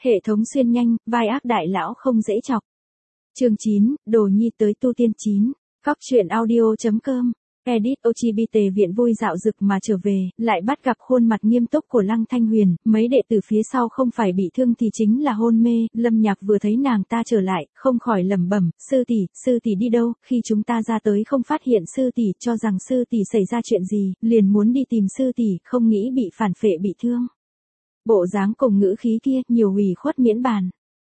Hệ thống xuyên nhanh, vai ác đại lão không dễ chọc. Chương 9, Đồ Nhi tới tu tiên 9. Góc truyện audio.com. Edit OGB Tề Viện vui dạo dực mà trở về, lại bắt gặp khuôn mặt nghiêm túc của Lăng Thanh Huyền, mấy đệ tử phía sau không phải bị thương thì chính là hôn mê. Lâm Nhạc vừa thấy nàng ta trở lại, không khỏi lẩm bẩm, sư tỷ đi đâu? Khi chúng ta ra tới không phát hiện sư tỷ, cho rằng sư tỷ xảy ra chuyện gì, liền muốn đi tìm sư tỷ, không nghĩ bị phản phệ bị thương. Bộ dáng cùng ngữ khí kia, nhiều ủy khuất miễn bàn.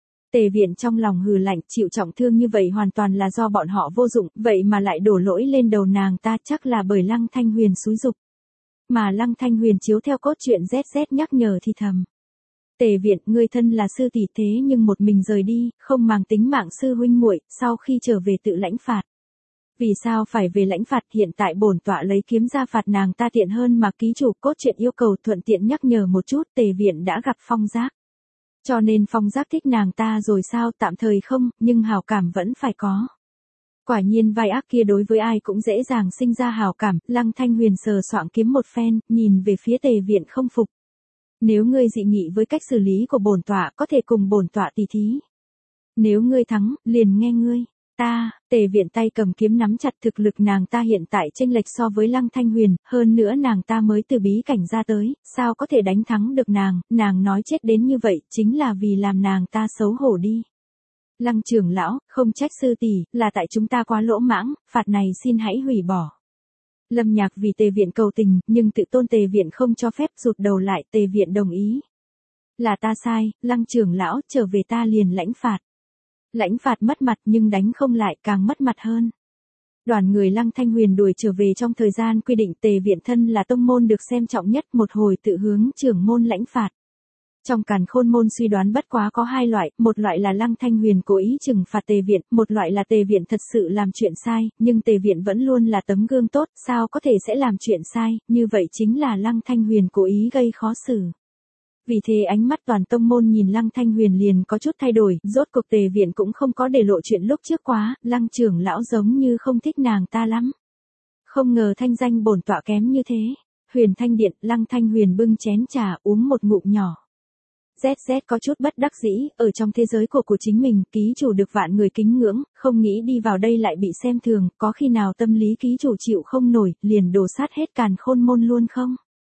Tề Viện trong lòng hừ lạnh, chịu trọng thương như vậy hoàn toàn là do bọn họ vô dụng, vậy mà lại đổ lỗi lên đầu nàng ta, chắc là bởi Lăng Thanh Huyền xúi giục. Mà Lăng Thanh Huyền chiếu theo cốt truyện ZZ nhắc nhở thì thầm. Tề Viện, ngươi thân là sư tỷ thế nhưng một mình rời đi, không màng tính mạng sư huynh muội, sau khi trở về tự lãnh phạt. Vì sao phải về lãnh phạt? Hiện tại bổn tọa lấy kiếm ra phạt nàng ta tiện hơn mà ký chủ cốt truyện yêu cầu thuận tiện nhắc nhở một chút. Tề Viện đã gặp Phong Giác. Cho nên Phong Giác thích nàng ta rồi sao? Tạm thời không, nhưng hảo cảm vẫn phải có. Quả nhiên vai ác kia đối với ai cũng dễ dàng sinh ra hảo cảm. Lăng Thanh Huyền sờ soạng kiếm một phen, nhìn về phía Tề Viện không phục. Nếu ngươi dị nghị với cách xử lý của bổn tọa, có thể cùng bổn tọa tỉ thí. Nếu ngươi thắng, liền nghe ngươi. Tề Viện tay cầm kiếm nắm chặt, thực lực nàng ta hiện tại chênh lệch so với Lăng Thanh Huyền, hơn nữa nàng ta mới từ bí cảnh ra tới, sao có thể đánh thắng được nàng nói chết đến như vậy, chính là vì làm nàng ta xấu hổ đi. Lăng trưởng lão, không trách sư tỷ, là tại chúng ta quá lỗ mãng, phạt này xin hãy hủy bỏ. Lâm Nhạc vì Tề Viện cầu tình, nhưng tự tôn Tề Viện không cho phép, rụt đầu lại. Tề Viện đồng ý. Là ta sai, Lăng trưởng lão, trở về ta liền lãnh phạt. Lãnh phạt mất mặt nhưng đánh không lại càng mất mặt hơn. Đoàn người Lăng Thanh Huyền đuổi trở về trong thời gian quy định. Tề Viện thân là tông môn được xem trọng nhất, một hồi tự hướng trưởng môn lãnh phạt. Trong Càn Khôn môn suy đoán bất quá có hai loại, một loại là Lăng Thanh Huyền cố ý trừng phạt Tề Viện, một loại là Tề Viện thật sự làm chuyện sai, nhưng Tề Viện vẫn luôn là tấm gương tốt, sao có thể sẽ làm chuyện sai, như vậy chính là Lăng Thanh Huyền cố ý gây khó xử. Vì thế ánh mắt toàn tông môn nhìn Lăng Thanh Huyền liền có chút thay đổi, rốt cuộc Tề Viện cũng không có để lộ chuyện lúc trước quá, Lăng trưởng lão giống như không thích nàng ta lắm. Không ngờ thanh danh bổn tọa kém như thế. Huyền Thanh Điện, Lăng Thanh Huyền bưng chén trà uống một ngụm nhỏ. ZZ có chút bất đắc dĩ, ở trong thế giới của chính mình, ký chủ được vạn người kính ngưỡng, không nghĩ đi vào đây lại bị xem thường, có khi nào tâm lý ký chủ chịu không nổi, liền đổ sát hết Càn Khôn môn luôn không?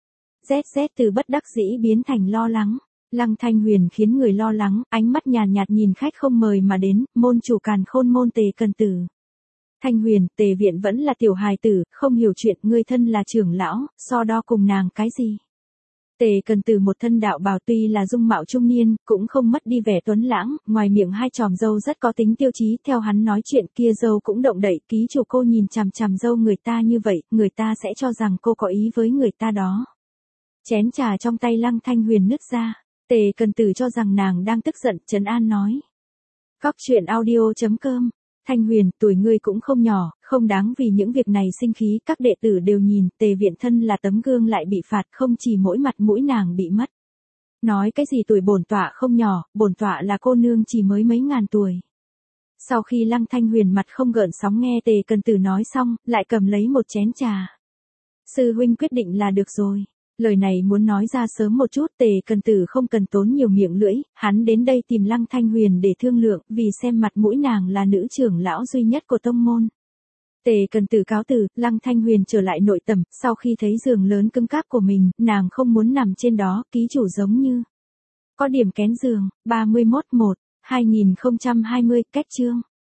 ZZ từ bất đắc dĩ biến thành lo lắng. Lăng Thanh Huyền khiến người lo lắng, ánh mắt nhàn nhạt nhìn khách không mời mà đến, môn chủ Càn Khôn môn Tề Cần Tử. Thanh Huyền, Tề Viện vẫn là tiểu hài tử, không hiểu chuyện, ngươi thân là trưởng lão, so đo cùng nàng cái gì? Tề Cần Tử một thân đạo bào, tuy là dung mạo trung niên, cũng không mất đi vẻ tuấn lãng, ngoài miệng hai chòm râu rất có tính tiêu chí, theo hắn nói chuyện kia râu cũng động đậy, ký chủ cô nhìn chằm chằm râu người ta như vậy, người ta sẽ cho rằng cô có ý với người ta đó. Chén trà trong tay Lăng Thanh Huyền nứt ra, Tề Cần Tử cho rằng nàng đang tức giận, trấn an nói. Góc truyện audio.com. Thanh Huyền, tuổi ngươi cũng không nhỏ, không đáng vì những việc này sinh khí, các đệ tử đều nhìn, Tề Viện thân là tấm gương lại bị phạt, không chỉ mỗi mặt mũi nàng bị mất. Nói cái gì tuổi bổn tọa không nhỏ, bổn tọa là cô nương chỉ mới mấy ngàn tuổi. Sau khi Lăng Thanh Huyền mặt không gợn sóng nghe Tề Cần Tử nói xong, lại cầm lấy một chén trà. Sư huynh quyết định là được rồi. Lời này muốn nói ra sớm một chút, Tề Cần Tử không cần tốn nhiều miệng lưỡi, hắn đến đây tìm Lăng Thanh Huyền để thương lượng, vì xem mặt mũi nàng là nữ trưởng lão duy nhất của tông môn. Tề Cần Tử cáo từ, Lăng Thanh Huyền trở lại nội tẩm, sau khi thấy giường lớn cứng cáp của mình, nàng không muốn nằm trên đó, ký chủ giống như có điểm kén giường. 31/1/2020 kết chương.